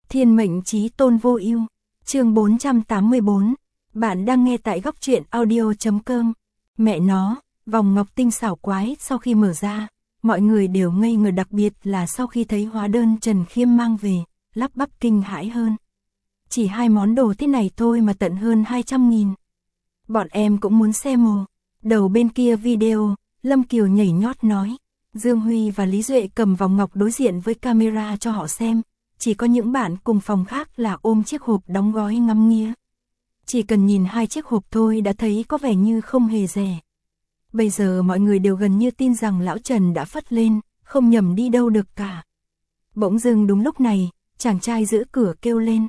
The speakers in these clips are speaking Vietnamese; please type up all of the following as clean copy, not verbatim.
Thiên mệnh chí tôn vô ưu. Chương 484. Bạn đang nghe tại góc truyện audio.com. Mẹ nó, vòng ngọc tinh xảo quái sau khi mở ra, mọi người đều ngây người, đặc biệt là sau khi thấy hóa đơn Trần Khiêm mang về, lắp bắp kinh hãi hơn. Chỉ 2 món đồ thế này thôi mà tận hơn 200.000. Bọn em cũng muốn xem ồ. Đầu bên kia video, Lâm Kiều nhảy nhót nói. Dương Huy và Lý Duệ cầm vòng ngọc đối diện với camera cho họ xem. Chỉ có những bạn cùng phòng khác là ôm chiếc hộp đóng gói ngắm nghía. Chỉ cần nhìn 2 chiếc hộp thôi đã thấy có vẻ như không hề rẻ. Bây giờ mọi người đều gần như tin rằng lão Trần đã phất lên, không nhầm đi đâu được cả. Bỗng dưng đúng lúc này, chàng trai giữ cửa kêu lên.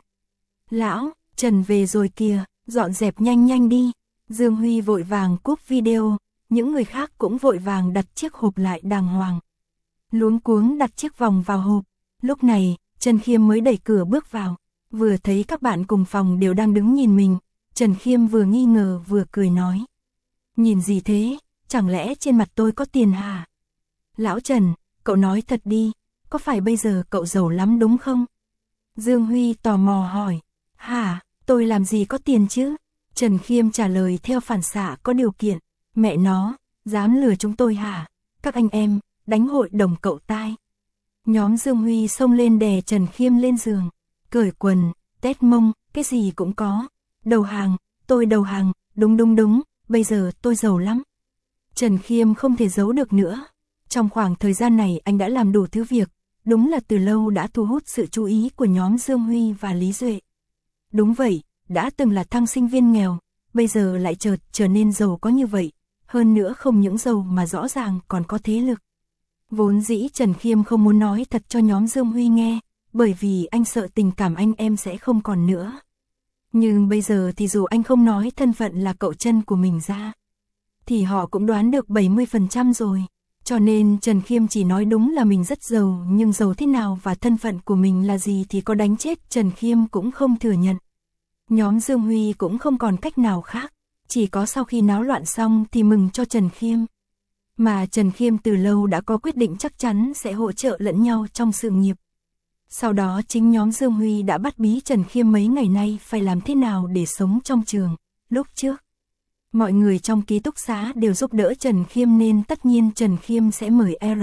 Lão, Trần về rồi kìa, dọn dẹp nhanh nhanh đi. Dương Huy vội vàng cúp video, những người khác cũng vội vàng đặt chiếc hộp lại đàng hoàng. Luống cuống đặt chiếc vòng vào hộp. Lúc này, Trần Khiêm mới đẩy cửa bước vào, vừa thấy các bạn cùng phòng đều đang đứng nhìn mình, Trần Khiêm vừa nghi ngờ vừa cười nói. Nhìn gì thế, chẳng lẽ trên mặt tôi có tiền hả? Lão Trần, cậu nói thật đi, có phải bây giờ cậu giàu lắm đúng không? Dương Huy tò mò hỏi. Hả, tôi làm gì có tiền chứ? Trần Khiêm trả lời theo phản xạ có điều kiện. Mẹ nó, dám lừa chúng tôi hả? Các anh em, đánh hội đồng cậu tai. Nhóm Dương Huy xông lên đè Trần Khiêm lên giường, cởi quần, tét mông, cái gì cũng có. Đầu hàng, tôi đầu hàng, đúng, bây giờ tôi giàu lắm. Trần Khiêm không thể giấu được nữa. Trong khoảng thời gian này anh đã làm đủ thứ việc, đúng là từ lâu đã thu hút sự chú ý của nhóm Dương Huy và Lý Duệ. Đúng vậy, đã từng là thằng sinh viên nghèo, bây giờ lại chợt trở nên giàu có như vậy. Hơn nữa không những giàu mà rõ ràng còn có thế lực. Vốn dĩ Trần Khiêm không muốn nói thật cho nhóm Dương Huy nghe, bởi vì anh sợ tình cảm anh em sẽ không còn nữa. Nhưng bây giờ thì dù anh không nói thân phận là cậu chân của mình ra, thì họ cũng đoán được 70% rồi. Cho nên Trần Khiêm chỉ nói đúng là mình rất giàu, nhưng giàu thế nào và thân phận của mình là gì thì có đánh chết Trần Khiêm cũng không thừa nhận. Nhóm Dương Huy cũng không còn cách nào khác, chỉ có sau khi náo loạn xong thì mừng cho Trần Khiêm. Mà Trần Khiêm từ lâu đã có quyết định chắc chắn sẽ hỗ trợ lẫn nhau trong sự nghiệp. Sau đó chính nhóm Dương Huy đã bắt bí Trần Khiêm mấy ngày nay phải làm thế nào để sống trong trường. Lúc trước, mọi người trong ký túc xá đều giúp đỡ Trần Khiêm nên tất nhiên Trần Khiêm sẽ mời R.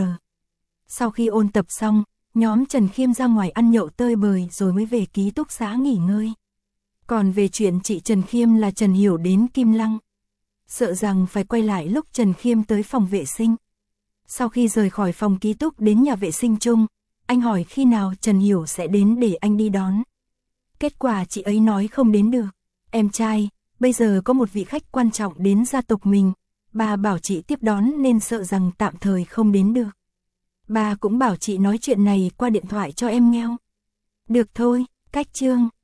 Sau khi ôn tập xong, nhóm Trần Khiêm ra ngoài ăn nhậu tơi bời rồi mới về ký túc xá nghỉ ngơi. Còn về chuyện chị Trần Khiêm là Trần Hiểu đến Kim Lăng. Sợ rằng phải quay lại lúc Trần Khiêm tới phòng vệ sinh. Sau khi rời khỏi phòng ký túc đến nhà vệ sinh chung, anh hỏi khi nào Trần Hiểu sẽ đến để anh đi đón. Kết quả chị ấy nói không đến được. Em trai, bây giờ có một vị khách quan trọng đến gia tộc mình, bà bảo chị tiếp đón nên sợ rằng tạm thời không đến được. Bà cũng bảo chị nói chuyện này qua điện thoại cho em nghe. Được thôi, cách chương.